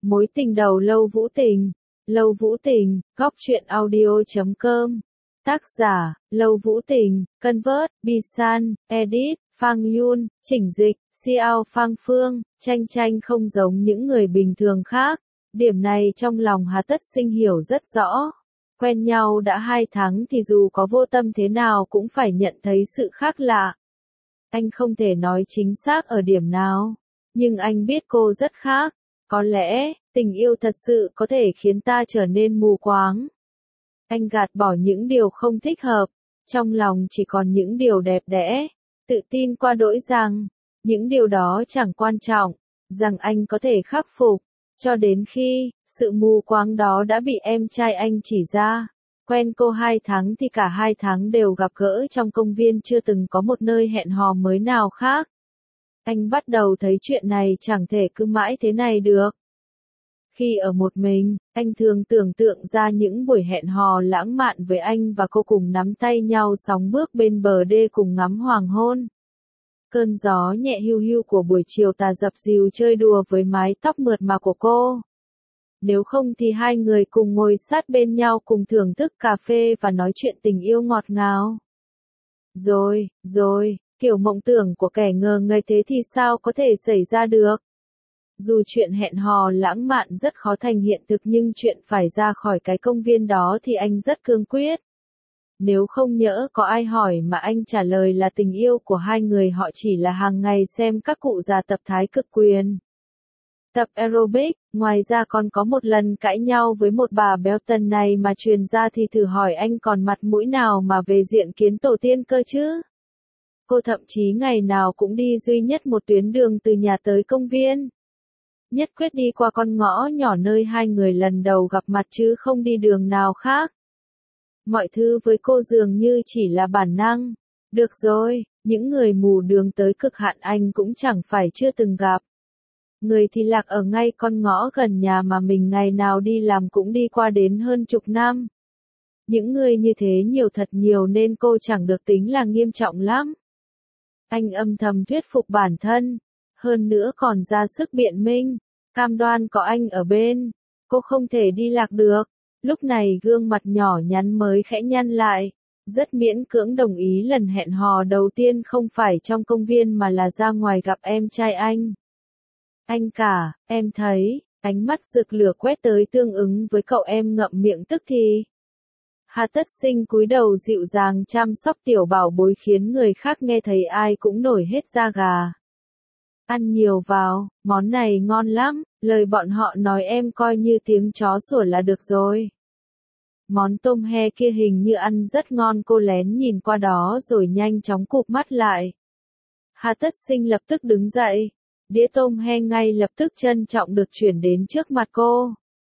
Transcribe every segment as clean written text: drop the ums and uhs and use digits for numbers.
Mối tình đầu Lâu Vũ Tình. Lâu Vũ Tình, góc truyện audio.com. Tác giả, Lâu Vũ Tình, Convert, Bisan, Edit, Phang Yun, chỉnh dịch, Xiao Phang Phương, Tranh không giống những người bình thường khác. Điểm này trong lòng Hà Tất Sinh hiểu rất rõ. Quen nhau đã 2 tháng thì dù có vô tâm thế nào cũng phải nhận thấy sự khác lạ. Anh không thể nói chính xác ở điểm nào, nhưng anh biết cô rất khác. Có lẽ, tình yêu thật sự có thể khiến ta trở nên mù quáng. Anh gạt bỏ những điều không thích hợp, trong lòng chỉ còn những điều đẹp đẽ, tự tin qua đỗi rằng, những điều đó chẳng quan trọng, rằng anh có thể khắc phục, cho đến khi, sự mù quáng đó đã bị em trai anh chỉ ra. Quen cô 2 tháng thì cả 2 tháng đều gặp gỡ trong công viên, chưa từng có một nơi hẹn hò mới nào khác. Anh bắt đầu thấy chuyện này chẳng thể cứ mãi thế này được. Khi ở một mình, anh thường tưởng tượng ra những buổi hẹn hò lãng mạn với anh và cô cùng nắm tay nhau sóng bước bên bờ đê cùng ngắm hoàng hôn. Cơn gió nhẹ hiu hiu của buổi chiều tà dập dìu chơi đùa với mái tóc mượt mà của cô. Nếu không thì hai người cùng ngồi sát bên nhau cùng thưởng thức cà phê và nói chuyện tình yêu ngọt ngào. Rồi, kiểu mộng tưởng của kẻ ngờ ngây thế thì sao có thể xảy ra được. Dù chuyện hẹn hò lãng mạn rất khó thành hiện thực nhưng chuyện phải ra khỏi cái công viên đó thì anh rất cương quyết. Nếu không nhỡ có ai hỏi mà anh trả lời là tình yêu của hai người họ chỉ là hàng ngày xem các cụ già tập thái cực quyền, tập aerobic, ngoài ra còn có một lần cãi nhau với một bà béo tần này mà truyền ra thì thử hỏi anh còn mặt mũi nào mà về diện kiến tổ tiên cơ chứ. Cô thậm chí ngày nào cũng đi duy nhất một tuyến đường từ nhà tới công viên. Nhất quyết đi qua con ngõ nhỏ nơi hai người lần đầu gặp mặt chứ không đi đường nào khác. Mọi thứ với cô dường như chỉ là bản năng. Được rồi, những người mù đường tới cực hạn anh cũng chẳng phải chưa từng gặp. Người thì lạc ở ngay con ngõ gần nhà mà mình ngày nào đi làm cũng đi qua đến hơn chục năm. Những người như thế nhiều thật nhiều nên cô chẳng được tính là nghiêm trọng lắm. Anh âm thầm thuyết phục bản thân, hơn nữa còn ra sức biện minh, cam đoan có anh ở bên, cô không thể đi lạc được. Lúc này gương mặt nhỏ nhắn mới khẽ nhăn lại, rất miễn cưỡng đồng ý lần hẹn hò đầu tiên không phải trong công viên mà là ra ngoài gặp em trai anh. Anh cả, em thấy, ánh mắt rực lửa quét tới tương ứng với cậu em ngậm miệng tức thì. Hà Tất Sinh cúi đầu dịu dàng chăm sóc tiểu bảo bối khiến người khác nghe thấy ai cũng nổi hết da gà. Ăn nhiều vào, món này ngon lắm, lời bọn họ nói em coi như tiếng chó sủa là được rồi. Món tôm he kia hình như ăn rất ngon, cô lén nhìn qua đó rồi nhanh chóng cụp mắt lại. Hà Tất Sinh lập tức đứng dậy, đĩa tôm he ngay lập tức trân trọng được chuyển đến trước mặt cô.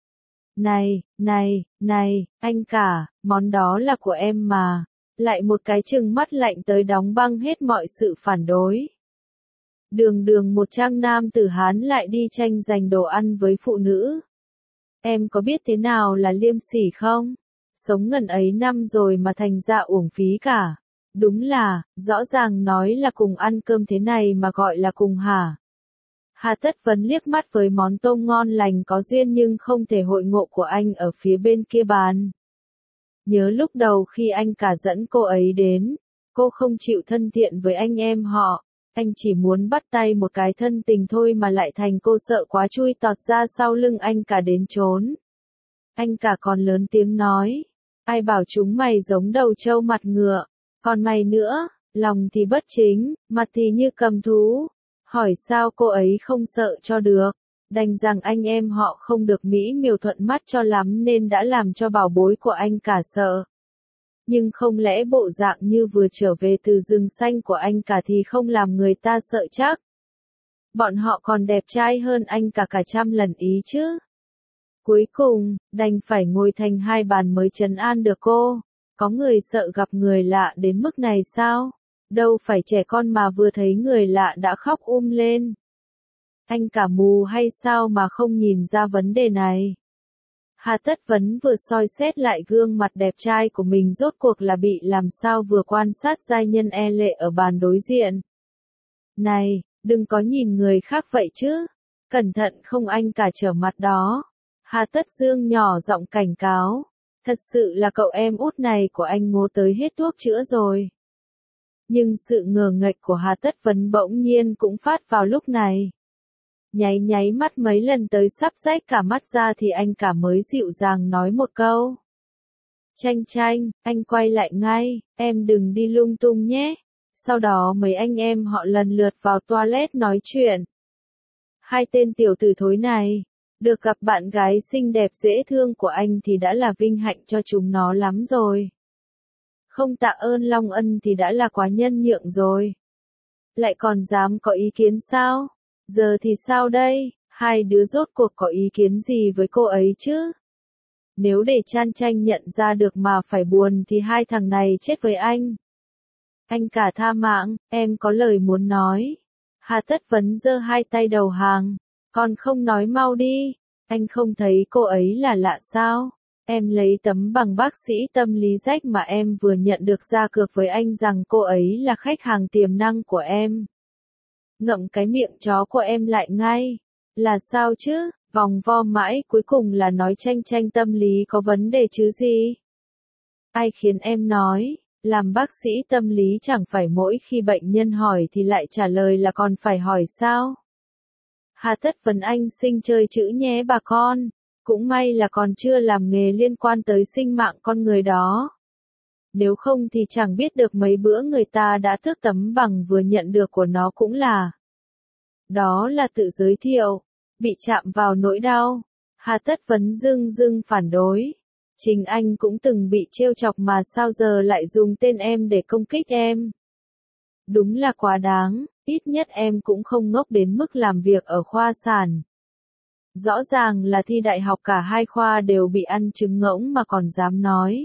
Này, anh cả, món đó là của em mà. Lại một cái trừng mắt lạnh tới đóng băng hết mọi sự phản đối. Đường một trang nam tử Hán lại đi tranh giành đồ ăn với phụ nữ. Em có biết thế nào là liêm sỉ không? Sống ngần ấy năm rồi mà thành ra uổng phí cả. Đúng là, rõ ràng nói là cùng ăn cơm thế này mà gọi là cùng hả? Hà Tất Vấn liếc mắt với món tôm ngon lành có duyên nhưng không thể hội ngộ của anh ở phía bên kia bàn. Nhớ lúc đầu khi anh cả dẫn cô ấy đến, cô không chịu thân thiện với anh em họ, anh chỉ muốn bắt tay một cái thân tình thôi mà lại thành cô sợ quá chui tọt ra sau lưng anh cả đến trốn. Anh cả còn lớn tiếng nói, ai bảo chúng mày giống đầu trâu mặt ngựa, còn mày nữa, lòng thì bất chính, mặt thì như cầm thú. Hỏi sao cô ấy không sợ cho được, đành rằng anh em họ không được mỹ miều thuận mắt cho lắm nên đã làm cho bảo bối của anh cả sợ. Nhưng không lẽ bộ dạng như vừa trở về từ rừng xanh của anh cả thì không làm người ta sợ chắc. Bọn họ còn đẹp trai hơn anh cả cả trăm lần ý chứ. Cuối cùng, đành phải ngồi thành hai bàn mới trấn an được cô. Có người sợ gặp người lạ đến mức này sao? Đâu phải trẻ con mà vừa thấy người lạ đã khóc lên. Anh cả mù hay sao mà không nhìn ra vấn đề này? Hà Tất Vấn vừa soi xét lại gương mặt đẹp trai của mình rốt cuộc là bị làm sao vừa quan sát giai nhân e lệ ở bàn đối diện. Này, đừng có nhìn người khác vậy chứ. Cẩn thận không anh cả trở mặt đó. Hà Tất Dương nhỏ giọng cảnh cáo. Thật sự là cậu em út này của anh ngố tới hết thuốc chữa rồi. Nhưng sự ngờ nghệch của Hà Tất Vấn bỗng nhiên cũng phát vào lúc này. Nháy nháy mắt mấy lần tới sắp rách cả mắt ra thì anh cả mới dịu dàng nói một câu. Tranh tranh, anh quay lại ngay, em đừng đi lung tung nhé. Sau đó mấy anh em họ lần lượt vào toilet nói chuyện. Hai tên tiểu tử thối này, được gặp bạn gái xinh đẹp dễ thương của anh thì đã là vinh hạnh cho chúng nó lắm rồi. Không tạ ơn Long Ân thì đã là quá nhân nhượng rồi. Lại còn dám có ý kiến sao? Giờ thì sao đây? Hai đứa rốt cuộc có ý kiến gì với cô ấy chứ? Nếu để Chan Tranh nhận ra được mà phải buồn thì hai thằng này chết với anh. Anh cả tha mạng, em có lời muốn nói. Hà Tất Vấn giơ hai tay đầu hàng. Còn không nói mau đi. Anh không thấy cô ấy là lạ sao? Em lấy tấm bằng bác sĩ tâm lý rách mà em vừa nhận được ra cược với anh rằng cô ấy là khách hàng tiềm năng của em. Ngậm cái miệng chó của em lại ngay. Là sao chứ? Vòng vo mãi cuối cùng là nói Tranh Tranh tâm lý có vấn đề chứ gì? Ai khiến em nói? Làm bác sĩ tâm lý chẳng phải mỗi khi bệnh nhân hỏi thì lại trả lời là còn phải hỏi sao? Hà Tất Vấn anh sinh chơi chữ nhé bà con. Cũng may là còn chưa làm nghề liên quan tới sinh mạng con người đó. Nếu không thì chẳng biết được mấy bữa người ta đã tước tấm bằng vừa nhận được của nó cũng là. Đó là tự giới thiệu. Bị chạm vào nỗi đau. Hà Tất Vấn dưng phản đối. Chính anh cũng từng bị trêu chọc mà sao giờ lại dùng tên em để công kích em. Đúng là quá đáng, ít nhất em cũng không ngốc đến mức làm việc ở khoa sản. Rõ ràng là thi đại học cả hai khoa đều bị ăn trứng ngỗng mà còn dám nói.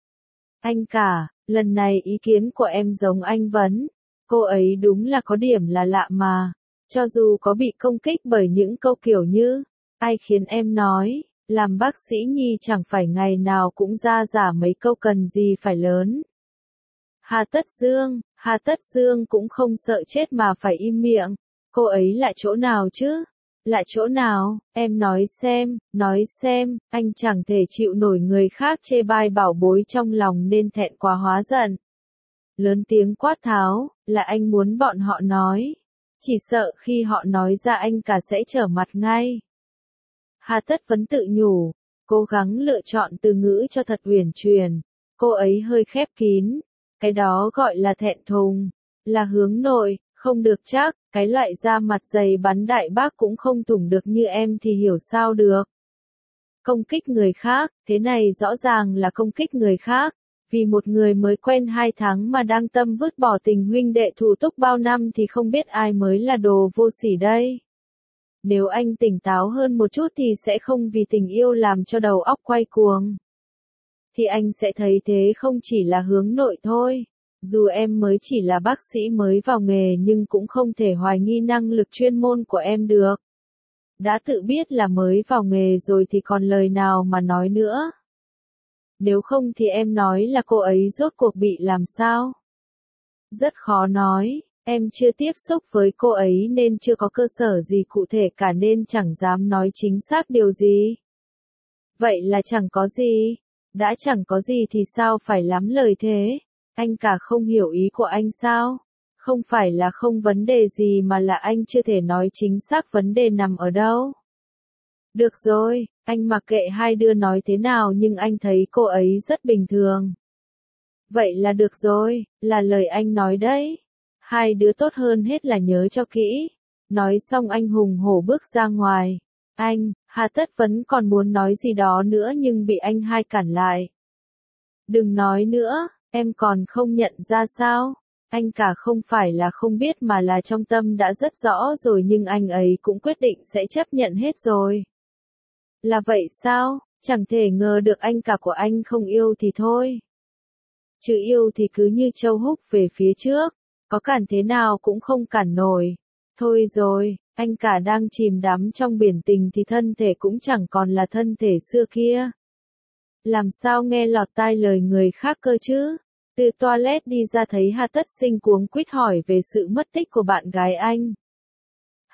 Anh cả, lần này ý kiến của em giống anh Vấn. Cô ấy đúng là có điểm là lạ mà. Cho dù có bị công kích bởi những câu kiểu như, ai khiến em nói, làm bác sĩ nhi chẳng phải ngày nào cũng ra giả mấy câu cần gì phải lớn. Hà Tất Dương cũng không sợ chết mà phải im miệng. Cô ấy lại chỗ nào chứ? Lại chỗ nào? Em nói xem, anh chẳng thể chịu nổi người khác chê bai bảo bối trong lòng nên thẹn quá hóa giận. Lớn tiếng quát tháo, là anh muốn bọn họ nói. Chỉ sợ khi họ nói ra anh cả sẽ trở mặt ngay. Hà Tất Vấn tự nhủ, cố gắng lựa chọn từ ngữ cho thật uyển chuyển. Cô ấy hơi khép kín. Cái đó gọi là thẹn thùng. Là hướng nội, không được chắc. Cái loại da mặt dày bắn đại bác cũng không thủng được như em thì hiểu sao được. Công kích người khác, thế này rõ ràng là công kích người khác. Vì một người mới quen 2 tháng mà đang tâm vứt bỏ tình huynh đệ thủ túc bao năm thì không biết ai mới là đồ vô sỉ đây. Nếu anh tỉnh táo hơn một chút thì sẽ không vì tình yêu làm cho đầu óc quay cuồng. Thì anh sẽ thấy thế không chỉ là hướng nội thôi. Dù em mới chỉ là bác sĩ mới vào nghề nhưng cũng không thể hoài nghi năng lực chuyên môn của em được. Đã tự biết là mới vào nghề rồi thì còn lời nào mà nói nữa. Nếu không thì em nói là cô ấy rốt cuộc bị làm sao? Rất khó nói, em chưa tiếp xúc với cô ấy nên chưa có cơ sở gì cụ thể cả nên chẳng dám nói chính xác điều gì. Vậy là chẳng có gì. Đã chẳng có gì thì sao phải lắm lời thế? Anh cả không hiểu ý của anh sao? Không phải là không vấn đề gì mà là anh chưa thể nói chính xác vấn đề nằm ở đâu. Được rồi, anh mặc kệ hai đứa nói thế nào nhưng anh thấy cô ấy rất bình thường. Vậy là được rồi, là lời anh nói đấy. Hai đứa tốt hơn hết là nhớ cho kỹ. Nói xong anh hùng hổ bước ra ngoài. Anh, Hà Tất Vấn còn muốn nói gì đó nữa nhưng bị anh hai cản lại. Đừng nói nữa, em còn không nhận ra sao? Anh cả không phải là không biết mà là trong tâm đã rất rõ rồi nhưng anh ấy cũng quyết định sẽ chấp nhận hết rồi. Là vậy sao? Chẳng thể ngờ được anh cả của anh không yêu thì thôi. Chứ yêu thì cứ như châu húc về phía trước, có cản thế nào cũng không cản nổi. Thôi rồi, anh cả đang chìm đắm trong biển tình thì thân thể cũng chẳng còn là thân thể xưa kia. Làm sao nghe lọt tai lời người khác cơ chứ? Từ toilet đi ra thấy Hà Tất Sinh cuống quýt hỏi về sự mất tích của bạn gái anh.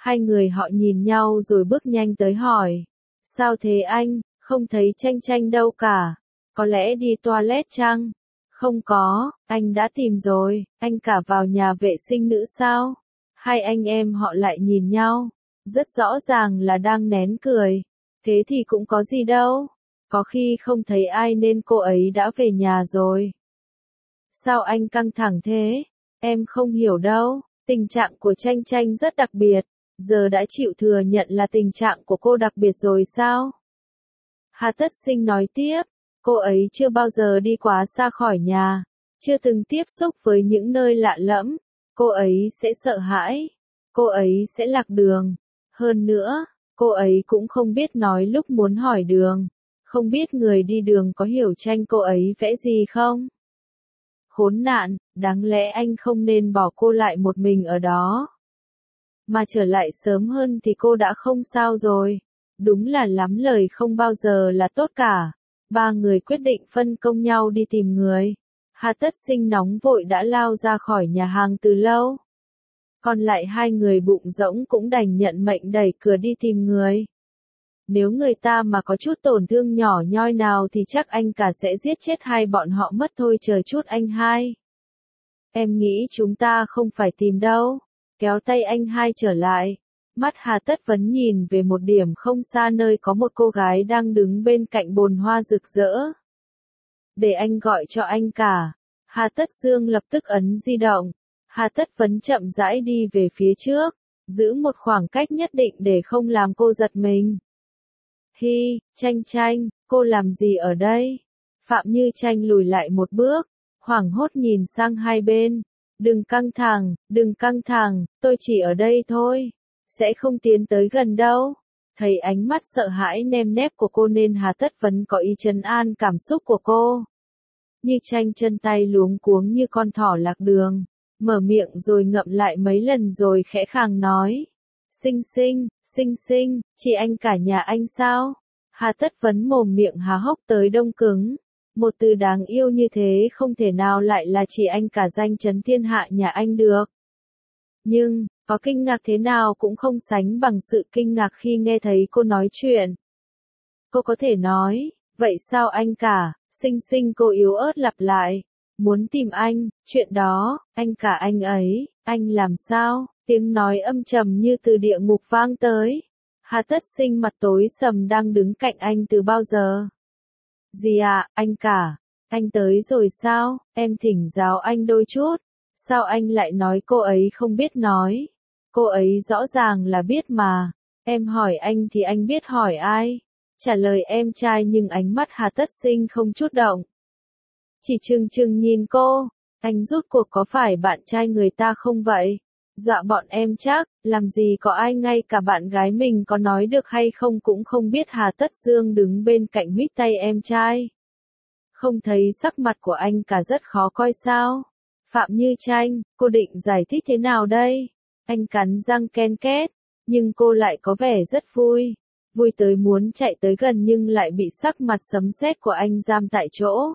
Hai người họ nhìn nhau rồi bước nhanh tới hỏi. Sao thế anh, không thấy Tranh Tranh đâu cả. Có lẽ đi toilet chăng? Không có, anh đã tìm rồi, anh cả vào nhà vệ sinh nữ sao? Hai anh em họ lại nhìn nhau, rất rõ ràng là đang nén cười. Thế thì cũng có gì đâu, có khi không thấy ai nên cô ấy đã về nhà rồi. Sao anh căng thẳng thế? Em không hiểu đâu, tình trạng của Tranh Tranh rất đặc biệt, giờ đã chịu thừa nhận là tình trạng của cô đặc biệt rồi sao? Hà Tất Sinh nói tiếp, cô ấy chưa bao giờ đi quá xa khỏi nhà, chưa từng tiếp xúc với những nơi lạ lẫm, cô ấy sẽ sợ hãi, cô ấy sẽ lạc đường. Hơn nữa, cô ấy cũng không biết nói lúc muốn hỏi đường, không biết người đi đường có hiểu tranh cô ấy vẽ gì không? Khốn nạn, đáng lẽ anh không nên bỏ cô lại một mình ở đó. Mà trở lại sớm hơn thì cô đã không sao rồi. Đúng là lắm lời không bao giờ là tốt cả. Ba người quyết định phân công nhau đi tìm người. Hà Tất Sinh nóng vội đã lao ra khỏi nhà hàng từ lâu. Còn lại hai người bụng rỗng cũng đành nhận mệnh đẩy cửa đi tìm người. Nếu người ta mà có chút tổn thương nhỏ nhoi nào thì chắc anh cả sẽ giết chết hai bọn họ mất thôi, chờ chút anh hai. Em nghĩ chúng ta không phải tìm đâu. Kéo tay anh hai trở lại. Mắt Hà Tất Vấn nhìn về một điểm không xa nơi có một cô gái đang đứng bên cạnh bồn hoa rực rỡ. Để anh gọi cho anh cả. Hà Tất Dương lập tức ấn di động. Hà Tất Vấn chậm rãi đi về phía trước, giữ một khoảng cách nhất định để không làm cô giật mình. Hi, Tranh Tranh, cô làm gì ở đây? Phạm Như Tranh lùi lại một bước, hoảng hốt nhìn sang hai bên. Đừng căng thẳng, tôi chỉ ở đây thôi, sẽ không tiến tới gần đâu. Thấy ánh mắt sợ hãi nêm nếp của cô nên Hà Tất Vấn có ý trấn an cảm xúc của cô. Như Tranh chân tay luống cuống như con thỏ lạc đường, mở miệng rồi ngậm lại mấy lần rồi khẽ khàng nói. Sinh, chị anh cả nhà anh sao? Hà Tất Vấn mồm miệng há hốc tới đông cứng. Một từ đáng yêu như thế không thể nào lại là chị anh cả danh chấn thiên hạ nhà anh được. Nhưng, có kinh ngạc thế nào cũng không sánh bằng sự kinh ngạc khi nghe thấy cô nói chuyện. Cô có thể nói, vậy sao anh cả? Sinh cô yếu ớt lặp lại. Muốn tìm anh, chuyện đó, anh cả anh ấy, anh làm sao? Tiếng nói âm trầm như từ địa ngục vang tới. Hà Tất Sinh mặt tối sầm đang đứng cạnh anh từ bao giờ? Gì à, anh cả? Anh tới rồi sao? Em thỉnh giáo anh đôi chút. Sao anh lại nói cô ấy không biết nói? Cô ấy rõ ràng là biết mà. Em hỏi anh thì anh biết hỏi ai? Trả lời em trai nhưng ánh mắt Hà Tất Sinh không chút động. Chỉ chừng nhìn cô. Anh rút cuộc có phải bạn trai người ta không vậy? Dọa bọn em chắc, làm gì có ai ngay cả bạn gái mình có nói được hay không cũng không biết. Hà Tất Dương đứng bên cạnh huýt tay em trai. Không thấy sắc mặt của anh cả rất khó coi sao? Phạm Như Tranh, cô định giải thích thế nào đây? Anh cắn răng ken két, nhưng cô lại có vẻ rất vui. Vui tới muốn chạy tới gần nhưng lại bị sắc mặt sấm sét của anh giam tại chỗ.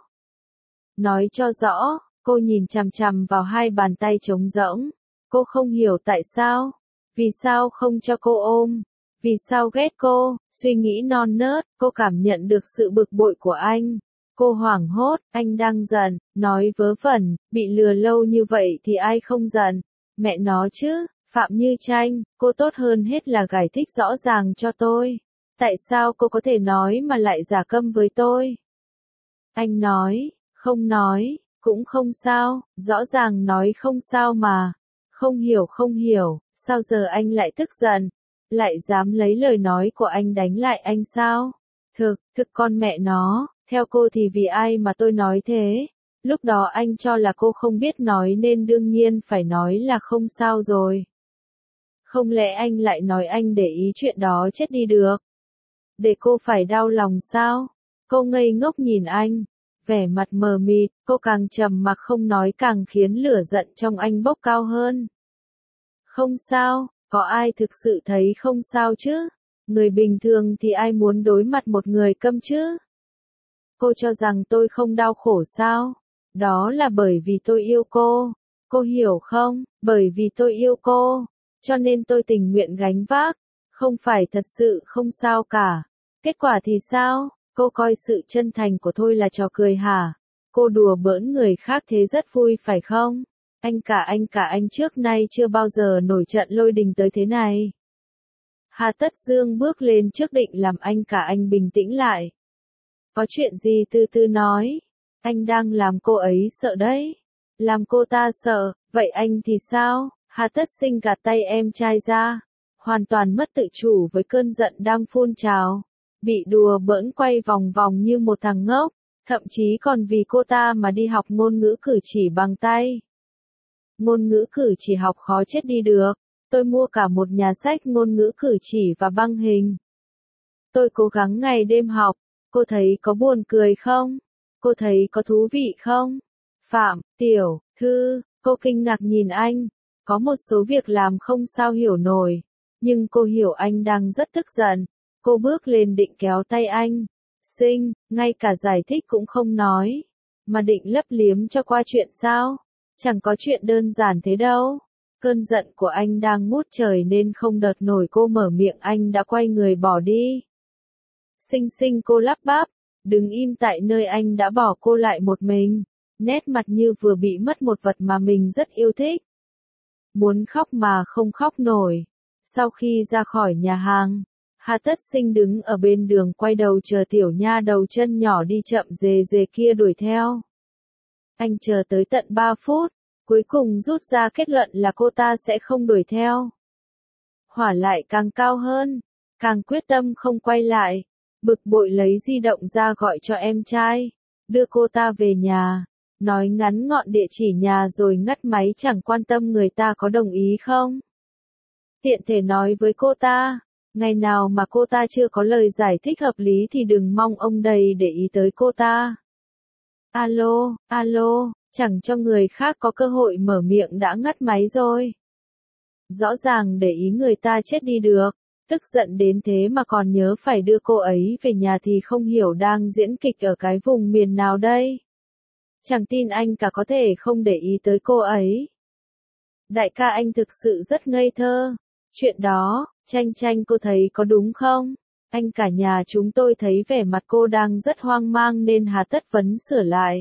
Nói cho rõ, cô nhìn chằm chằm vào hai bàn tay trống rỗng. Cô không hiểu tại sao. Vì sao không cho cô ôm? Vì sao ghét cô? Suy nghĩ non nớt, cô cảm nhận được sự bực bội của anh. Cô hoảng hốt, anh đang giận, nói vớ vẩn, bị lừa lâu như vậy thì ai không giận? Mẹ nó chứ, Phạm Như Tranh, cô tốt hơn hết là giải thích rõ ràng cho tôi. Tại sao cô có thể nói mà lại giả câm với tôi? Anh nói, không nói, cũng không sao, rõ ràng nói không sao mà. Không hiểu, sao giờ anh lại tức giận? Lại dám lấy lời nói của anh đánh lại anh sao? Thực con mẹ nó, theo cô thì vì ai mà tôi nói thế? Lúc đó anh cho là cô không biết nói nên đương nhiên phải nói là không sao rồi. Không lẽ anh lại nói anh để ý chuyện đó chết đi được? Để cô phải đau lòng sao? Cô ngây ngốc nhìn anh, vẻ mặt mờ mịt, cô càng trầm mặc không nói càng khiến lửa giận trong anh bốc cao hơn. Không sao, có ai thực sự thấy không sao chứ? Người bình thường thì ai muốn đối mặt một người câm chứ? Cô cho rằng tôi không đau khổ sao? Đó là bởi vì tôi yêu cô. Cô hiểu không? Bởi vì tôi yêu cô. cho nên tôi tình nguyện gánh vác, không phải thật sự không sao cả. Kết quả thì sao? Cô coi sự chân thành của tôi là trò cười hả? Cô đùa bỡn người khác thế rất vui phải không? Anh cả anh trước nay chưa bao giờ nổi trận lôi đình tới thế này. Hà Tất Dương bước lên trước định làm anh cả anh bình tĩnh lại. Có chuyện gì từ từ nói, anh đang làm cô ấy sợ đấy. Làm cô ta sợ, vậy anh thì sao? Hà Tất Sinh gạt tay em trai ra, hoàn toàn mất tự chủ với cơn giận đang phun trào. Bị đùa bỡn quay vòng vòng như một thằng ngốc, thậm chí còn vì cô ta mà đi học ngôn ngữ cử chỉ bằng tay. Ngôn ngữ cử chỉ học khó chết đi được, tôi mua cả một nhà sách ngôn ngữ cử chỉ và băng hình. Tôi cố gắng ngày đêm học, cô thấy có buồn cười không? Cô thấy có thú vị không? Phạm, Tiểu, Thư, cô kinh ngạc nhìn anh, có một số việc làm không sao hiểu nổi, nhưng cô hiểu anh đang rất tức giận. Cô bước lên định kéo tay anh. Sinh, ngay cả giải thích cũng không nói, mà định lấp liếm cho qua chuyện sao? Chẳng có chuyện đơn giản thế đâu. Cơn giận của anh đang ngút trời nên không đợt nổi cô mở miệng anh đã quay người bỏ đi. Sinh cô lắp bắp, đứng im tại nơi anh đã bỏ cô lại một mình, nét mặt như vừa bị mất một vật mà mình rất yêu thích. Muốn khóc mà không khóc nổi. Sau khi ra khỏi nhà hàng, Hà Tất Sinh đứng ở bên đường quay đầu chờ tiểu nha đầu chân nhỏ đi chậm rề rề kia đuổi theo. Anh chờ tới tận 3 phút, cuối cùng rút ra kết luận là cô ta sẽ không đuổi theo. Hỏa lại càng cao hơn, càng quyết tâm không quay lại, bực bội lấy di động ra gọi cho em trai, đưa cô ta về nhà, nói ngắn gọn địa chỉ nhà rồi ngắt máy chẳng quan tâm người ta có đồng ý không. Tiện thể nói với cô ta, ngày nào mà cô ta chưa có lời giải thích hợp lý thì đừng mong ông đầy để ý tới cô ta. Alo, chẳng cho người khác có cơ hội mở miệng đã ngắt máy rồi. Rõ ràng để ý người ta chết đi được, tức giận đến thế mà còn nhớ phải đưa cô ấy về nhà thì không hiểu đang diễn kịch ở cái vùng miền nào đây. Chẳng tin anh cả có thể không để ý tới cô ấy. Đại ca anh thực sự rất ngây thơ. Chuyện đó, Tranh cô thấy có đúng không? Anh cả nhà chúng tôi thấy vẻ mặt cô đang rất hoang mang nên hà tất vấn sửa lại.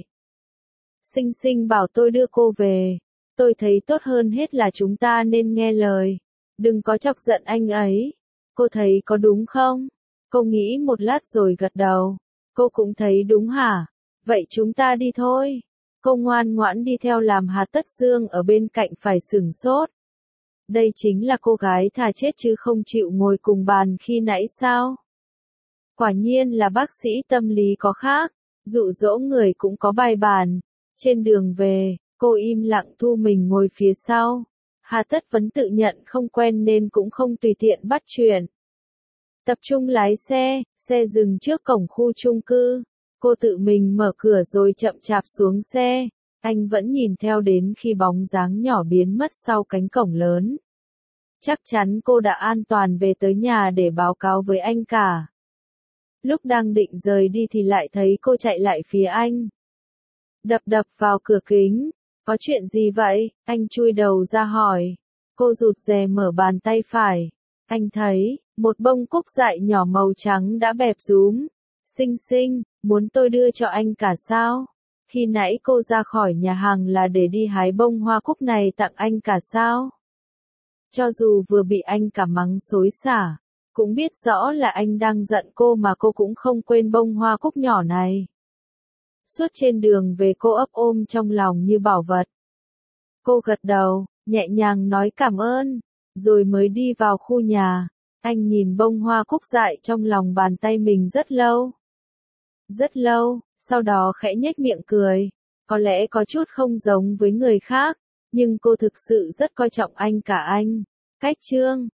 Sinh bảo tôi đưa cô về. Tôi thấy tốt hơn hết là chúng ta nên nghe lời. Đừng có chọc giận anh ấy. Cô thấy có đúng không? Cô nghĩ một lát rồi gật đầu. Cô cũng thấy đúng hả? Vậy chúng ta đi thôi. Cô ngoan ngoãn đi theo làm Hà Tất Dương ở bên cạnh phải sửng sốt. Đây chính là cô gái thà chết chứ không chịu ngồi cùng bàn khi nãy sao? Quả nhiên là bác sĩ tâm lý có khác, dụ dỗ người cũng có bài bản. Trên đường về, cô im lặng thu mình ngồi phía sau. Hà Tất vẫn tự nhận không quen nên cũng không tùy tiện bắt chuyện. Tập trung lái xe dừng trước cổng khu chung cư. Cô tự mình mở cửa rồi chậm chạp xuống xe. Anh vẫn nhìn theo đến khi bóng dáng nhỏ biến mất sau cánh cổng lớn. Chắc chắn cô đã an toàn về tới nhà để báo cáo với anh cả. Lúc đang định rời đi thì lại thấy cô chạy lại phía anh. Đập vào cửa kính. Có chuyện gì vậy? Anh chui đầu ra hỏi. Cô rụt rè mở bàn tay phải. Anh thấy, một bông cúc dại nhỏ màu trắng đã bẹp rúm. Sinh, muốn tôi đưa cho anh cả sao? Khi nãy cô ra khỏi nhà hàng là để đi hái bông hoa cúc này tặng anh cả sao? Cho dù vừa bị anh cả mắng xối xả, cũng biết rõ là anh đang giận cô mà cô cũng không quên bông hoa cúc nhỏ này. Suốt trên đường về cô ấp ôm trong lòng như bảo vật. Cô gật đầu, nhẹ nhàng nói cảm ơn, rồi mới đi vào khu nhà. Anh nhìn bông hoa cúc dại trong lòng bàn tay mình rất lâu. Rất lâu, sau đó khẽ nhếch miệng cười. Có lẽ có chút không giống với người khác, nhưng cô thực sự rất coi trọng anh cả anh. Cách chương